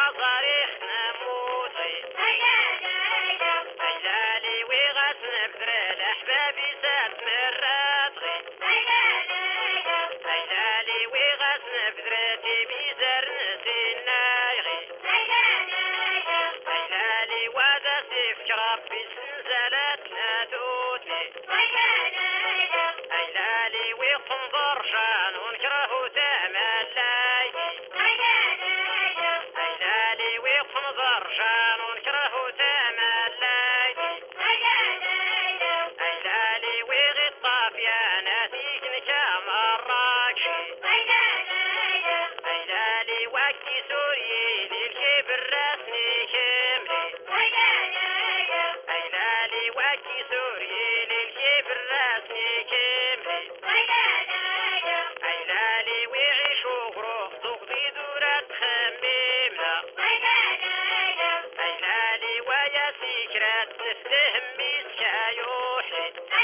صريخ نموتي أجلالي وغاس نبذر الأحبابي سات مراتغي أجلالي وغاس نبذرتي بيزر نسينايغي أجلالي وذا سيفك ربي سنزلت نادوتني أجلالي وقنظر جان ونكره تملايتي أجلالي وقنظر جان ونكره تملايتي أجلالي وغي الطافياناتيك نكامراكشي أجلالي وكي سوريين الكبر راسني كملي أجلالي وكي سوريين الكبر راسني كملي أجلالي ويعيشوا غروق تقضي دورات خميمنا أجلالي ويا سكرات تفتهم مسكايوحي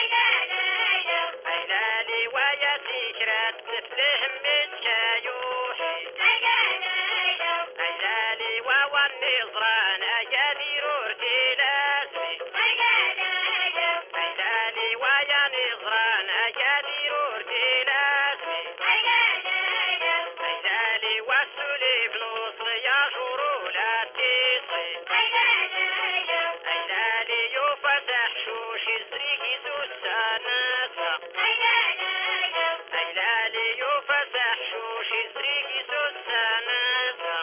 أجلالي ويا سكرات تفتهم مسكايوحي أجلالي ووان نظران أجادير ارتلاسي أجلالي ويا نظران أجادير ارتلاسي أجلالي وسولي بنوصل يا جرولا تيصي أجلالي يفتح شوشي سريكي سوسانسا أجلالي يفتح شوشي سريكي سوسانسا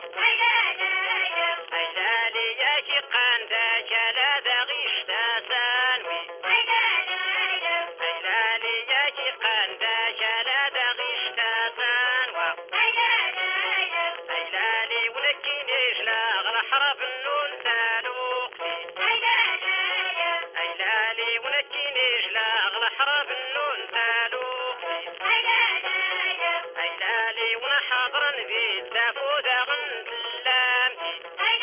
أجلالي ياكي قانداك لا دغيش تسانوي أجلالي ياكي قانداك لا دغيش تسانوا أجلالي ونكينيش لا غلحرب النون تالوقتي أجلالي ونكينيش لا غلحرب النون تالوقتي أجلالي ونحضرن بيت دافودا غندلامتي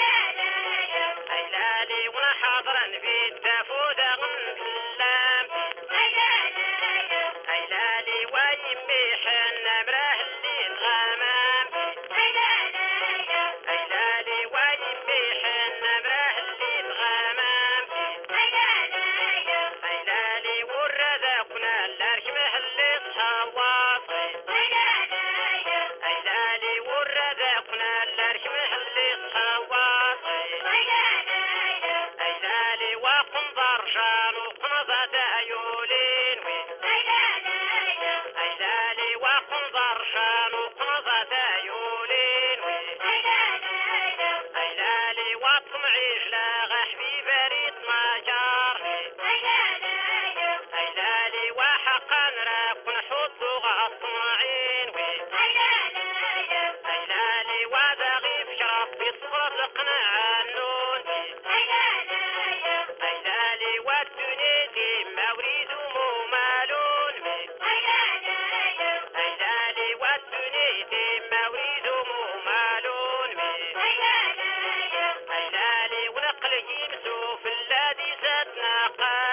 أجلالي ونحضرن بيت دافودا غندلامتي أجلالي ويمي حنا مراه اللي غمامتي أجلالي ويمي حنا مراه اللي غمامتي أجلالي ورزقنا الأركمه اللي صواصي أجلالي ورزقنا الأركمه اللي صواصي أجلالي وقنظر جان وقنظة عيولين أجلالي وقنظر جان وقنظة عيولين أجلالي وطمعيش لاغا حبيبة ريتنا جارني أجلالي وحقا راك ونحطو غطمعين أجلالي وذاغي في ربي صبر لقنع النون أجلالي والدنيا ما وريد مالون أجلالي والدنيا ما وريد مالون أجلالي ونقل يمسو في الذي زادنا قال